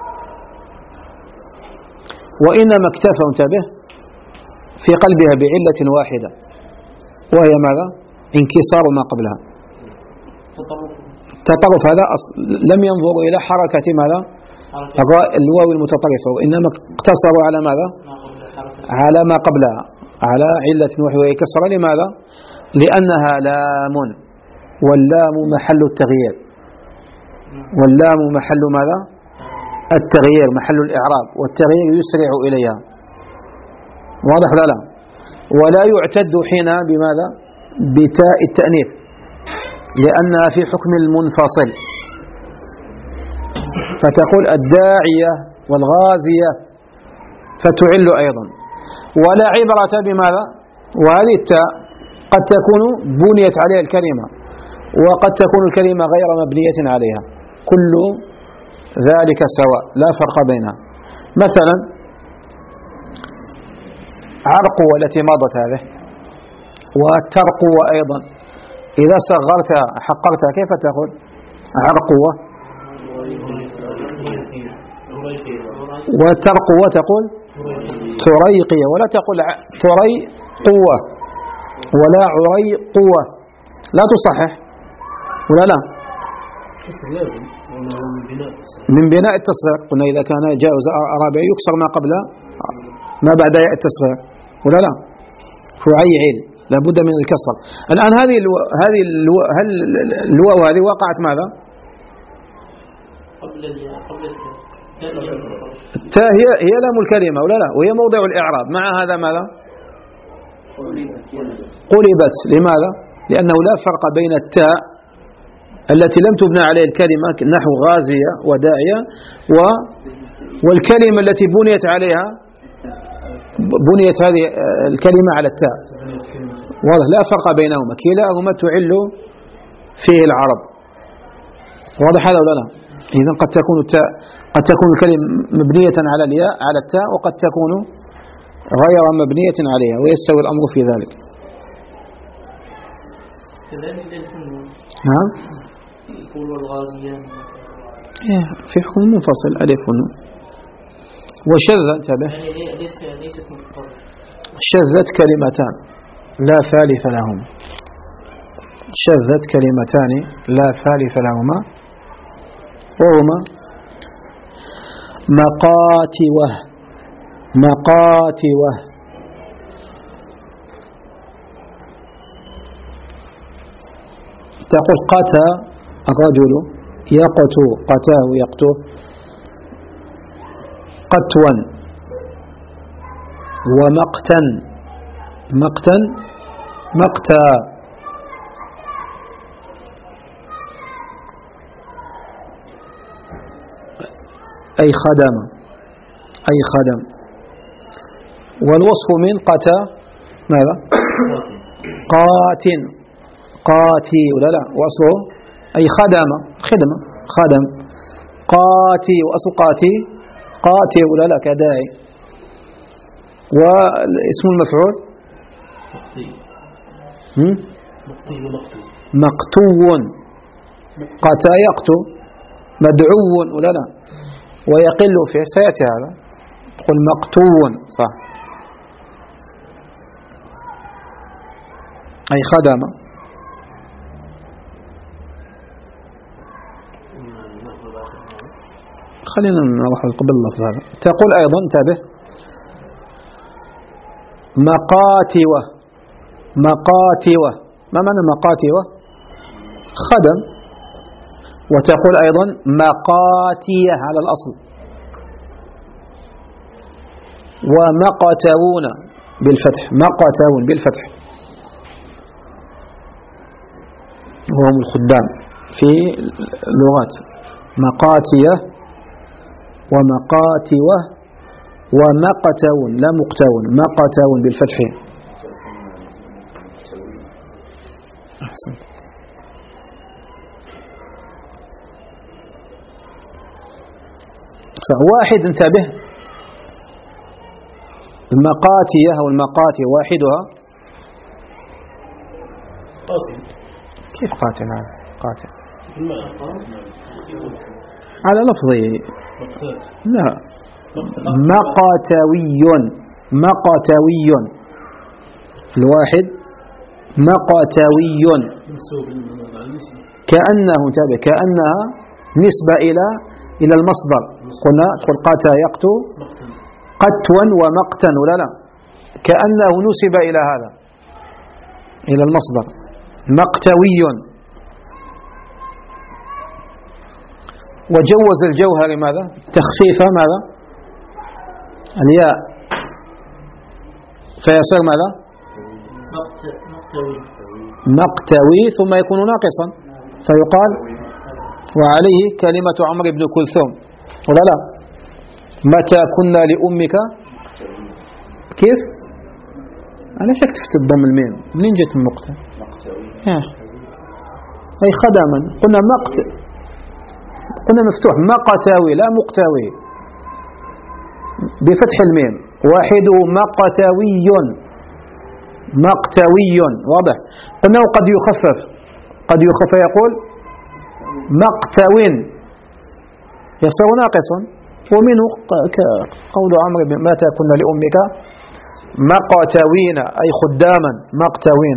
وإنما اكتفى انتبه في قلبها بعلة واحدة وهي ماذا؟ انكسار ما قبلها. التطرف هذا لم ينظروا إلى حركة ماذا؟ الواو المتطرفة، وإنما اقتصروا على ماذا؟ على ما قبلها، على علة واحدة وهي كسرة. لماذا؟ لأنها لام، واللام محل التغيير، واللام محل ماذا؟ التغيير، محل الإعراب، والتغيير يسرع إليها. واضح ولا لا؟ ولا يعتد حين بماذا؟ بتاء التأنيث، لأنها في حكم المنفصل، فتقول الداعية والغازية فتعل أيضا. ولا عبرة بماذا؟ وهذه التاء قد تكون بنيت عليها الكلمة، وقد تكون الكلمة غير مبنية عليها، كل ذلك سواء، لا فرق بينها. مثلا عرقوة التي مضت هذه، وترقوة أيضا، إذا صغرتها حقرتها كيف تقول؟ عرقوة. وترقوة تقول تريقية، ولا تقول تري قوة ولا عري قوة، لا تصحح ولا لا؟ من بناء التصغير. قلنا إذا كان جاوز رابع يكسر ما قبل ما بعد ياء التصغير ولا لا؟ فعيعل لابد من الكسر. الآن هذه الو... هذه الو... هل الواو هذه وقعت ماذا؟ قبل قبل التاء هي هي لام الكلمة ولا لا؟ وهي موضع الإعراب. مع هذا ماذا؟ قلبت. لماذا؟ لأنه لا فرق بين التاء التي لم تبنى عليه الكلمة نحو غازية وداعية و... والكلمة التي بنيت عليها، بنيت هذه الكلمة على التاء. واضح؟ لا فرق بينهما، كلاهما تعل فيه العرب. واضح هذا ولا لا؟ إذن قد تكون التاء، قد تكون الكلمة مبنية على الياء على التاء، وقد تكون غير مبنية عليها، ويستوي الأمر في ذلك. نعم. في حكم منفصل ألف ونون. وشذ، انتبه، شذت كلمتان لا ثالث لهما، شذت كلمتان لا ثالث لهما، وهما مقاتوه، مقاتوه. تقول قتى الرجل يقتو، قتاه يقتو، قتوا. ومقتا، مقتا مقتا. أي خدم، أي خدم. والوصف من قتا ماذا؟ قات، قاتي ولا لا؟ وأصله أي خدم، خدمة، خدم. قاتي، وأصل قاتي قاتي ولا لا؟ كداعي. واسم المفعول مقتو، قتا يقتو، مدعو ولا لا؟ ويقل فيه، سيأتي هذا، تقول مقتو، صح، أي خدمة. خلينا نروح قبل اللفظ هذا. تقول أيضا، انتبه، مقاتوة، مقاتوة. ما معنى مقاتوة؟ خدم. وتقول أيضا مقاتية على الأصل. ومقتوون بالفتح، مقتوون بالفتح، وهم الخدام في اللغات. مقاتية ومقاتوة ومقتون، لا مقتون، مقتون بالفتح. أحسن. واحد، انتبه، المقاتية أو المقاتي واحدها قاتل. كيف قاتل؟ هذا قاتل على لفظه، لا، مقاتوي، مقاتوي. الواحد مقاتوي، كأنه، انتبه، كأنها نسبة إلى إلى المصدر. قلنا تقول قاتا يقتو، قتوا ومقتا ولا لا؟ كأنه نسب إلى هذا، إلى المصدر. مقتوي. وجوز الجوهر ماذا؟ تخفيف ماذا؟ الياء، فيصير ماذا؟ مقتوي. مقتوي ثم يكون ناقصا فيقال وعليه كلمة عمرو بن كلثوم ولا لا؟ متى كنا لأمك كيف؟ أنا شك تحت الضم الميم منين جت النقطة؟ أي خدما قلنا مقت قلنا مفتوح مقتوي لا مقتوي بفتح الميم واحده مقتوي مقتوي واضح. قلنا قد يخفف قد يخفف يقول مقتو يصير ناقصا ومنه قول عمرو متى كنا لأمك مقتوين أي خداما مقتوين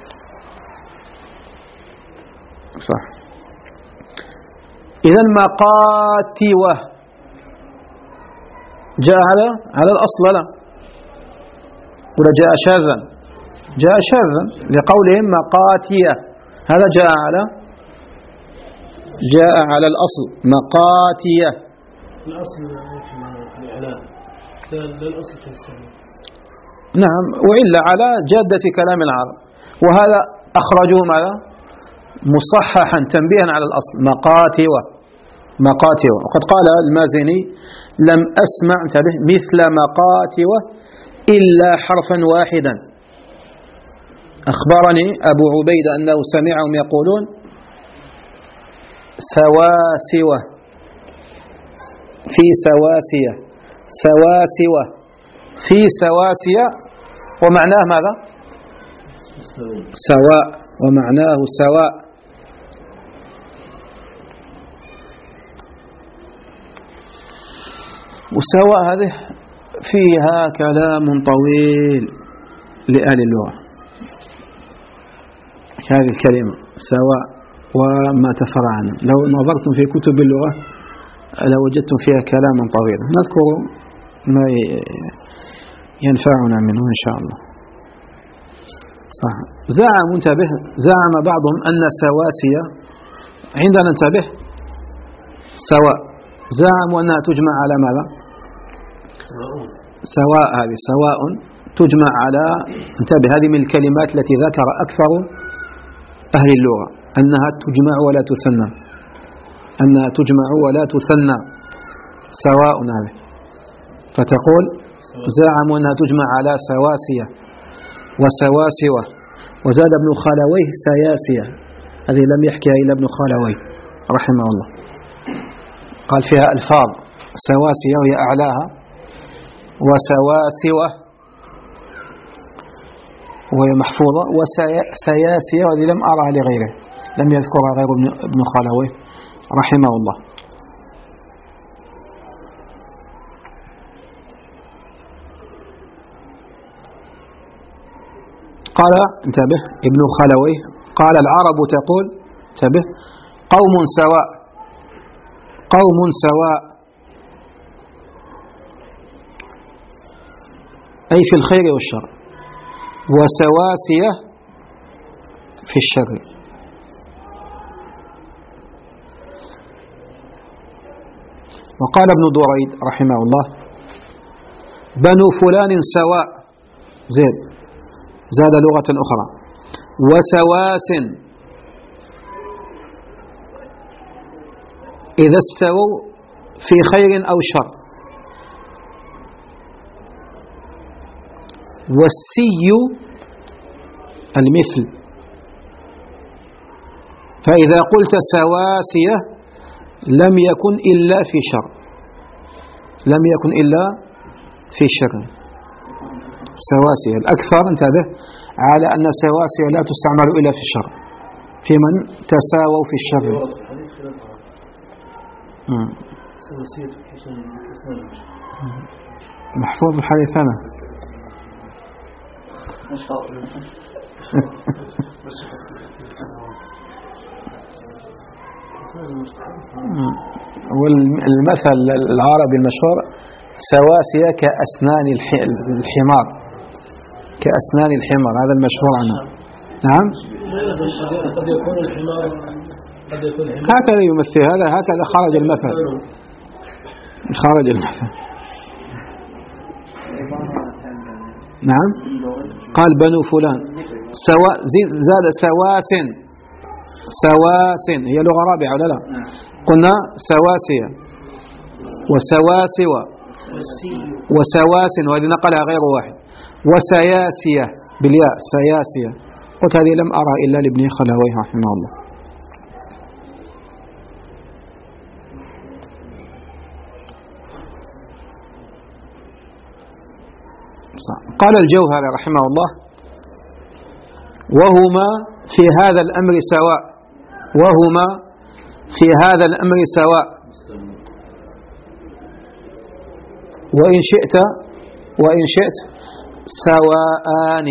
صح. إذن مقاتوة جاء على على الأصل لا ولا جاء شاذا؟ جاء شاذا لقولهم مقاتية هذا جاء على جاء على الأصل مقاتية. الأصل في الإعلام لا الأصل في الاستعمال. نعم وإلا على جادة كلام العرب وهذا أخرجوه ماذا؟ مصححا تنبيها على الأصل مقاتوة مقاتوة. وقد قال المازني لم أسمع مثل مقاتوة إلا حرفا واحدا. أخبرني أبو عبيد أنه سمعهم يقولون سواسوة في سواسية سواسوة في سواسية ومعناه ماذا؟ سواء ومعناه سواء. وسواء هذه فيها كلام طويل لأهل اللغة هذه الكلمة سواء وما تفرع عنه. لو نظرتم في كتب اللغة لوجدتم فيها كلاما طويلا نذكر ما ينفعنا منه إن شاء الله. صح. زعم انتبه زعم بعضهم أن سواسية عندنا انتبه سواء زعموا أنها تجمع على ماذا؟ سواء هذه سواء تجمع على انتبه هذه من الكلمات التي ذكر أكثر أهل اللغة أنها تجمع ولا تثنى أنها تجمع ولا تثنى سواء هذه فتقول زعموا أنها تجمع على سواسية وسواسوة. وزاد ابن خالويه سياسية هذه لم يحكيها إلا ابن خالويه رحمه الله قال فيها ألفاظ سواسية وهي أعلاها وسواسوة وهي محفوظة وسياسية وهذه لم أراها لغيره لم يذكرها غير ابن خالويه رحمه الله. قال انتبه ابن خالويه قال العرب تقول انتبه قوم سواء قوم سواء أي في الخير والشر وسواسية في الشر. وقال ابن دريد رحمه الله بنو فلان سواء زيد زاد لغة أخرى وسواس إذا استووا في خير أو شر. والسي المثل فإذا قلت سواسية لم يكن إلا في شر لم يكن إلا في شر. سواسية الأكثر انتبه على أن سواسية لا تستعمل إلا في الشر في من تساووا في الشر. محفوظ الحديث أنا والمثل العربي المشهور سواسية كأسنان الحمار كأسنان الحمار هذا المشهور عنه نعم قد يكون الحمار قد يكون الحمار هكذا يمثل هذا هكذا خرج المثل خرج المثل. نعم قال بنو فلان سواء زاد سواسن سواسن هي لغة رابعة ولا لا؟ قلنا سواسية وسواسوة وسواسن وهذه نقلها غير واحد وسياسية بالياء سياسية. قلت هذه لم أرى إلا لابن خلويه رحمه الله. قال الجوهري رحمه الله وهما في هذا الأمر سواء وهما في هذا الأمر سواء وإن شئت وإن شئت سواءان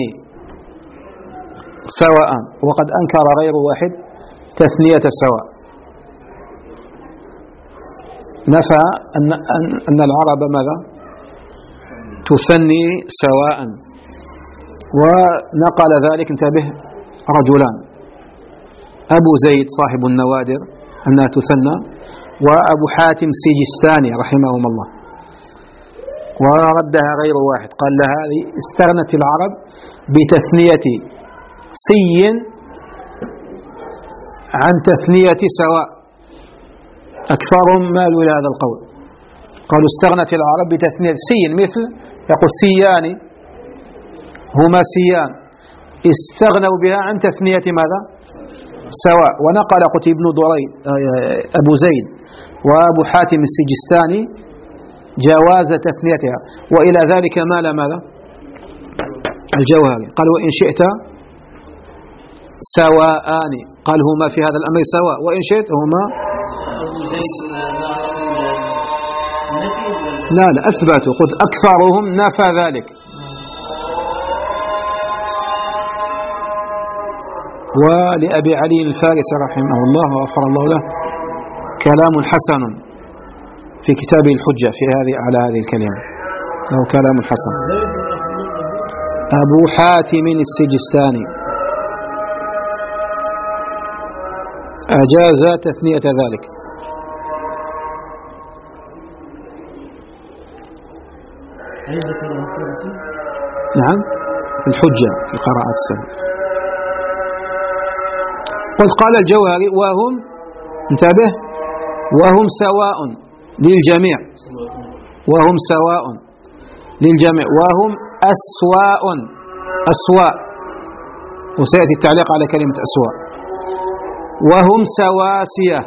سواء وقد أنكر غير واحد تثنية سواء نفى أن, أن العرب ماذا تثني سواء ونقل ذلك انتبه رجلان أبو زيد صاحب النوادر أنها تثنى وأبو حاتم سجستاني رحمهم الله وردها غير واحد قال لها هذه استغنت العرب بتثنية سي عن تثنية سواء أكثرهم مالوا إلى هذا القول قالوا استغنت العرب بتثنية سي مثل يقول سيان هما سيان استغنوا بها عن تثنية ماذا سواء. ونقل قتيبة بن دريد أبو زيد وأبو حاتم السجستاني جواز تثنيتها وإلى ذلك مال ماذا الجوهري قال وإن شئت سواءان قال هما في هذا الأمر سواء وإن شئت هما لا لا أثبتوا قلت أكثرهم نفى ذلك. ولأبي علي الفارسي رحمه الله وغفر الله له كلام حسن في كتابه الحجة في هذه على هذه الكلمة له كلام حسن. أبو حاتم السجستاني أجاز تثنية ذلك. نعم في الحجة في قراءات السبع. قلت قال الجوهري وهم انتبه وهم سواء للجميع وهم سواء للجميع وهم أسواء أسواء وسيأتي التعليق على كلمة أسواء وهم سواسية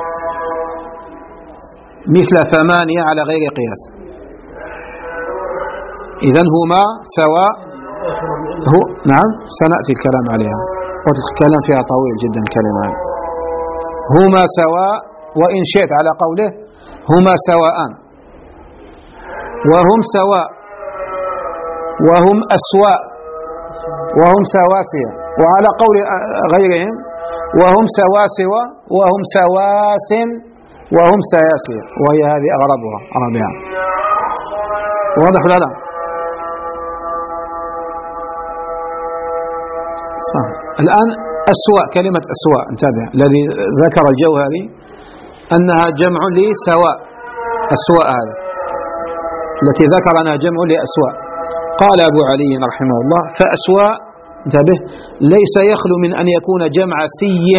مثل ثمانية على غير قياس. إذن هما سواء هو نعم سنأتي الكلام عليها والكلام فيها طويل جدا الكلمة هما سواء وإن شئت على قوله هما سواءان وهم سواء وهم أسواء وهم سواسية وعلى قول غيرهم وهم سواسوة وهم سواس وهم سياسية وهي هذه أغربها رابعا. واضح ولا لا؟ صح. الآن أسواء كلمة أسواء انتبه الذي ذكر الجوهري أنها جمع لسواء أسواء هذا التي ذكر أنها جمع لأسواء. قال أبو علي رحمه الله فأسواء انتبه ليس يخلو من أن يكون جمع سي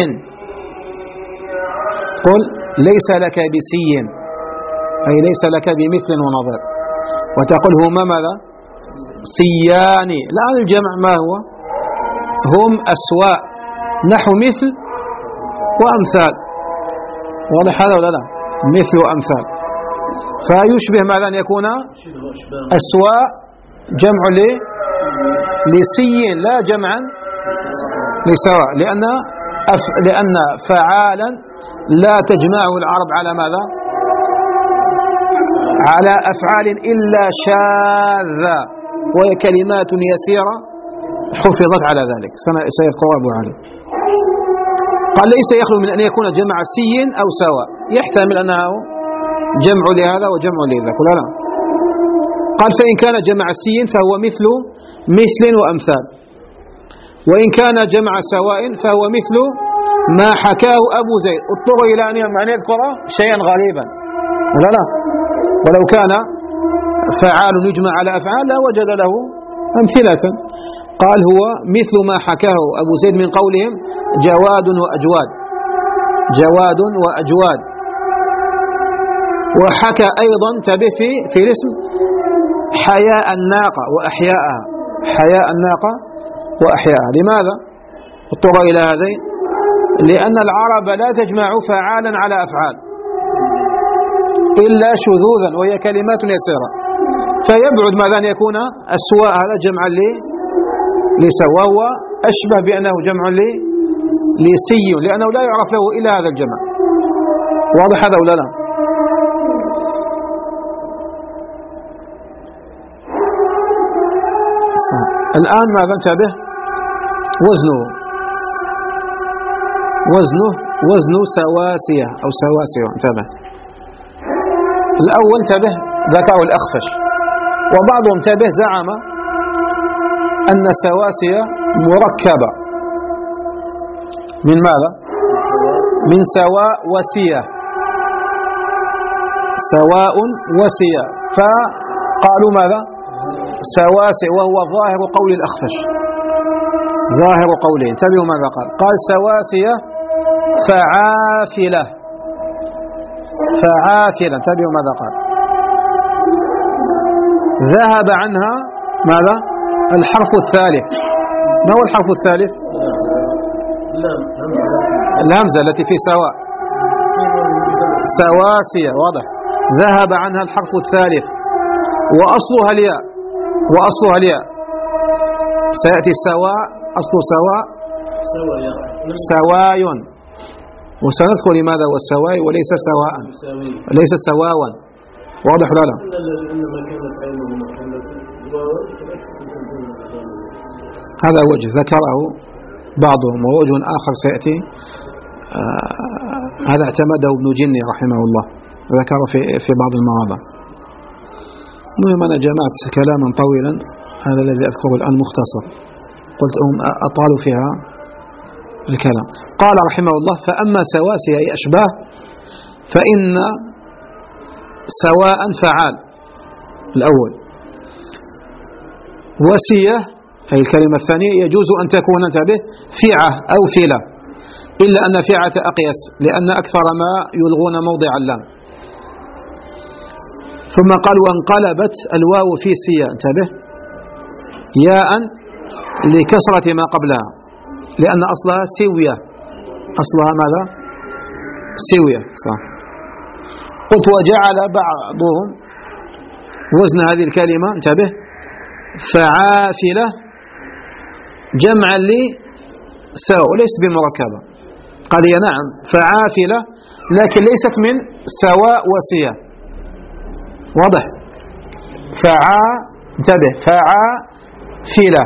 قل ليس لك بسي أي ليس لك بمثل ونظير وتقول هما ماذا سيان. الآن الجمع ما هو هم أسواء نحو مثل وأمثال. واضح هذا ولا لا؟ مثل وأمثال فيشبه ماذا أن يكون أسواء جمع لسي لا جمعا لسواء لأن أف... لأن فعالا لا تجمعه العرب على ماذا على أفعال إلا شاذة وهي كلمات يسيرة حفظت على ذلك سيذكر أبو علي. قال ليس يخلو من أن يكون جمع سي أو سواء يحتمل أنه جمع لهذا وجمع لذاك ولا لا. قال فإن كان جمع سي فهو مثل مثل وأمثال وإن كان جمع سواء فهو مثل ما حكاه أبو زيد. اضطر إلى أن يذكر شيئا غريبا ولا لا؟ ولو كان فعال يجمع على أفعال لا وجد له أمثلة. قال هو مثل ما حكاه أبو زيد من قولهم جواد وأجواد، جواد وأجواد. وحكى أيضا انتبه في في الاسم حياء الناقة وأحياءها، حياء الناقة وأحياءها. لماذا اضطر إلى هذين؟ لأن العرب لا تجمع فعالا على أفعال إلا شذوذا وهي كلمات يسيرة، فيبعد ماذا أن يكون السواء هذا جمعا لسواء، وهو أشبه بأنه جمع لسي لأنه لا يعرف له إلا هذا الجمع. واضح هذا ولا لا؟ الآن ماذا انتبه؟ وزنه وزنه وزن سواسية أو سواسية. انتبه الأول انتبه ذكره الأخفش، وبعضهم انتبه زعم أن سواسية مركبة من ماذا؟ من سواء وسية، سواء وسية، فقالوا ماذا؟ سواسي، وهو ظاهر قول الأخفش، ظاهر قوله. انتبهوا ماذا قال؟ قال سواسية فعافلة، فعافلة. انتبهوا ماذا قال؟ ذهب عنها ماذا؟ الحرف الثالث. ما هو الحرف الثالث؟ الهمزة التي في سواء، سواسية. واضح. ذهب عنها الحرف الثالث وأصلها الياء، وأصلها الياء. سيأتي السواء، أصل سواء سواي، وسنذكر لماذا هو السواي وليس سواء، ليس سواوا. واضح ولا لا؟ هذا وجه ذكره بعضهم، ووجه آخر سيأتي آه هذا اعتمده ابن جني رحمه الله، ذكره في في بعض المواضع. المهم أنا جمعت كلاما طويلا، هذا الذي أذكره الآن مختصر، قلت أم أطال فيها الكلام. قال رحمه الله: فأما سواسي أي أشباه فإن سواء فعال الأول، وسية أي الكلمة الثانية يجوز أن تكون انتبه فعة أو فيلة، إلا أن فعة أقيس لأن أكثر ما يلغون موضع اللام. ثم قال: وانقلبت الواو في سيا، انتبه، ياء لكسرة ما قبلها لأن أصلها سوية، أصلها ماذا؟ سوية. صح. قلت: وجعل بعضهم وزن هذه الكلمة انتبه فعافلة جمعا لسواء وليست بمركبة. قال: هي نعم فعافلة لكن ليست من سواء وسيا. واضح؟ فعا انتبه فعافلة،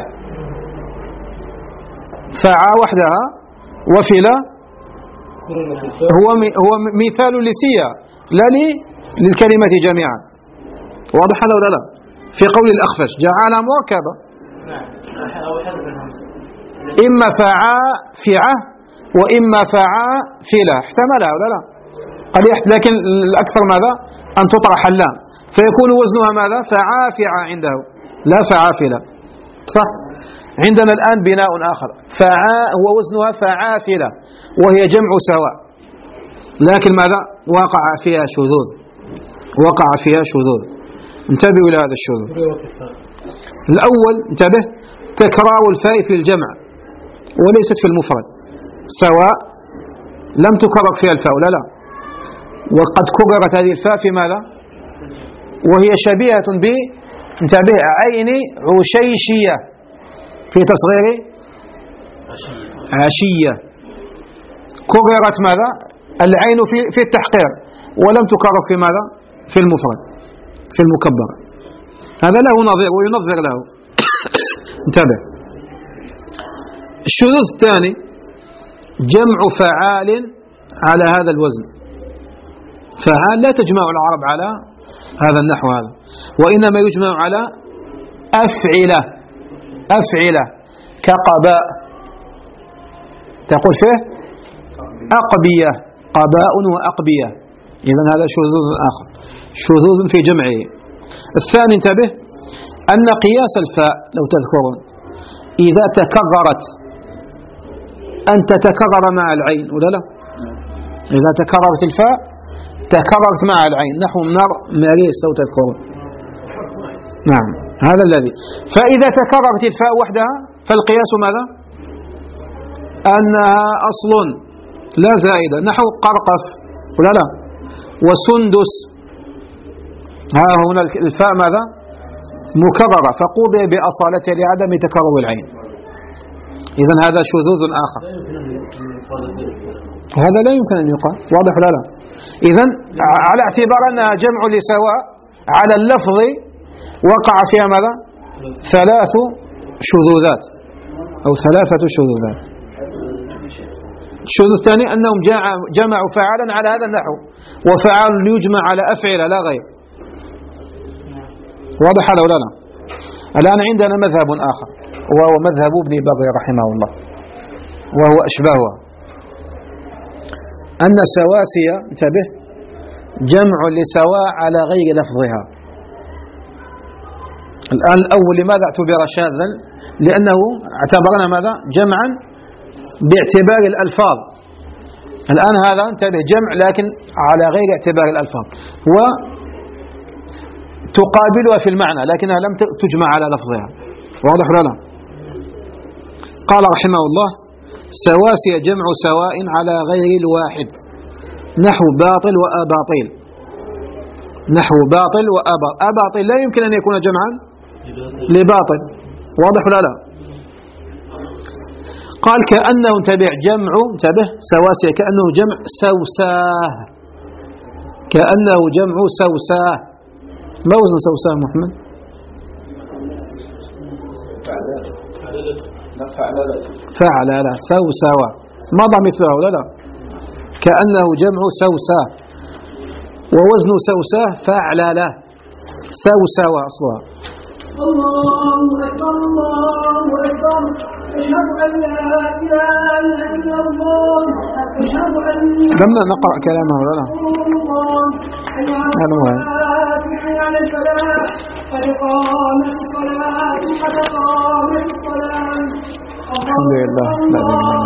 فعا وحدها وفلة هو هو مثال لسيا لا للكلمة جميعا. واضح هذا ولا لا؟ في قول الأخفش جعلها مركبة، إما فعا فعة وإما فعا فلة، احتملها ولا لا؟ قد لكن الأكثر ماذا؟ أن تطرح اللام فيكون وزنها ماذا؟ فعافعة عنده لا فعافلة. صح؟ عندنا الآن بناء آخر، فعا هو وزنها فعافلة وهي جمع سواء، لكن ماذا؟ وقع فيها شذوذ، وقع فيها شذوذ. انتبهوا إلى هذا الشذوذ. الأول انتبه تكرار الفاء في الجمع وليست في المفرد. سواء لم تكرر فيها الفاء ولا لا؟ وقد كررت هذه الفاء في ماذا؟ وهي شبيهة ب انتبه عين عشيشية في تصغير عشية، كررت ماذا؟ العين في في التحقير ولم تكرر في ماذا؟ في المفرد في المكبر. هذا له نظير وينظر له. انتبه. الشذوذ الثاني جمع فعال على هذا الوزن. فعال لا تجمع العرب على هذا النحو هذا، وإنما يجمع على أفعلة، أفعلة كقباء تقول فيه أقبية، قباء وأقبية، إذن هذا شذوذ آخر، شذوذ في جمعه. الثاني انتبه أن قياس الفاء لو تذكرون إذا تكررت أن تتكرر مع العين ولا لا؟ إذا تكررت الفاء تكررت مع العين، نحو مر مريس لو تذكرون. نعم هذا الذي. فإذا تكررت الفاء وحدها فالقياس ماذا؟ أنها أصل لا زائدة، نحو قرقف ولا لا؟ وسندس، ها هنا الفاء ماذا؟ مكررة، فقضي بأصالتها لعدم تكرر العين. إذن هذا شذوذ آخر، هذا لا يمكن أن يقال، واضح ولا لا؟ إذن على اعتبار أنها جمع لسواء على اللفظ وقع فيها ماذا؟ ثلاث شذوذات أو ثلاثة شذوذات. الشذوذ الثاني أنهم جمعوا فعالا على هذا النحو، وفعال يجمع على أفعل لا غير، واضح هذا ولا لا؟ الآن عندنا مذهب آخر وهو مذهب ابن بغي رحمه الله، وهو أشبهها، أن سواسية انتبه جمع لسواء على غير لفظها. الآن الأول لماذا اعتبر شاذا؟ لأنه اعتبرنا ماذا؟ جمعا باعتبار الألفاظ. الآن هذا انتبه جمع لكن على غير اعتبار الألفاظ، وتقابلها في المعنى لكنها لم تجمع على لفظها، واضح ولا لا؟ قال رحمه الله سواسي جمع سواء على غير الواحد، نحو باطل وأباطيل، نحو باطل وأباطيل. أباطيل لا يمكن أن يكون جمعا لباطل، واضح ولا لا؟ قال كأنه انتبه جمع انتبه سواسي كأنه جمع سوساه، كأنه جمع سوساه. ما وزن سوساه محمد؟ فعل لا سوسوا، مضى مثله ولا لا؟ كأنه جمع سوساه، ووزن سوساه فعل لا سوسوا أصلا. الله أكبر الله أكبر، أشهد أن لا إله إلا الله، أشهد أن لما نقرأ كلامه ولا لا؟ هذا مهم. على الفلاح قد قامت الصلاة قد قامت الصلاة. الحمد لله لا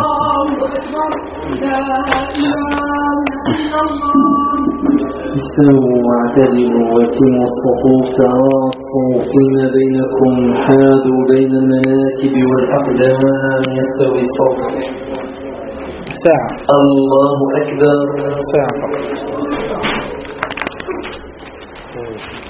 استووا واعتدلوا واتموا الصفوف تراصوا فيما بينكم، حاذوا بين المناكب والأقدام يستوي الصف. ساعة. الله أكبر. ساعة فقط.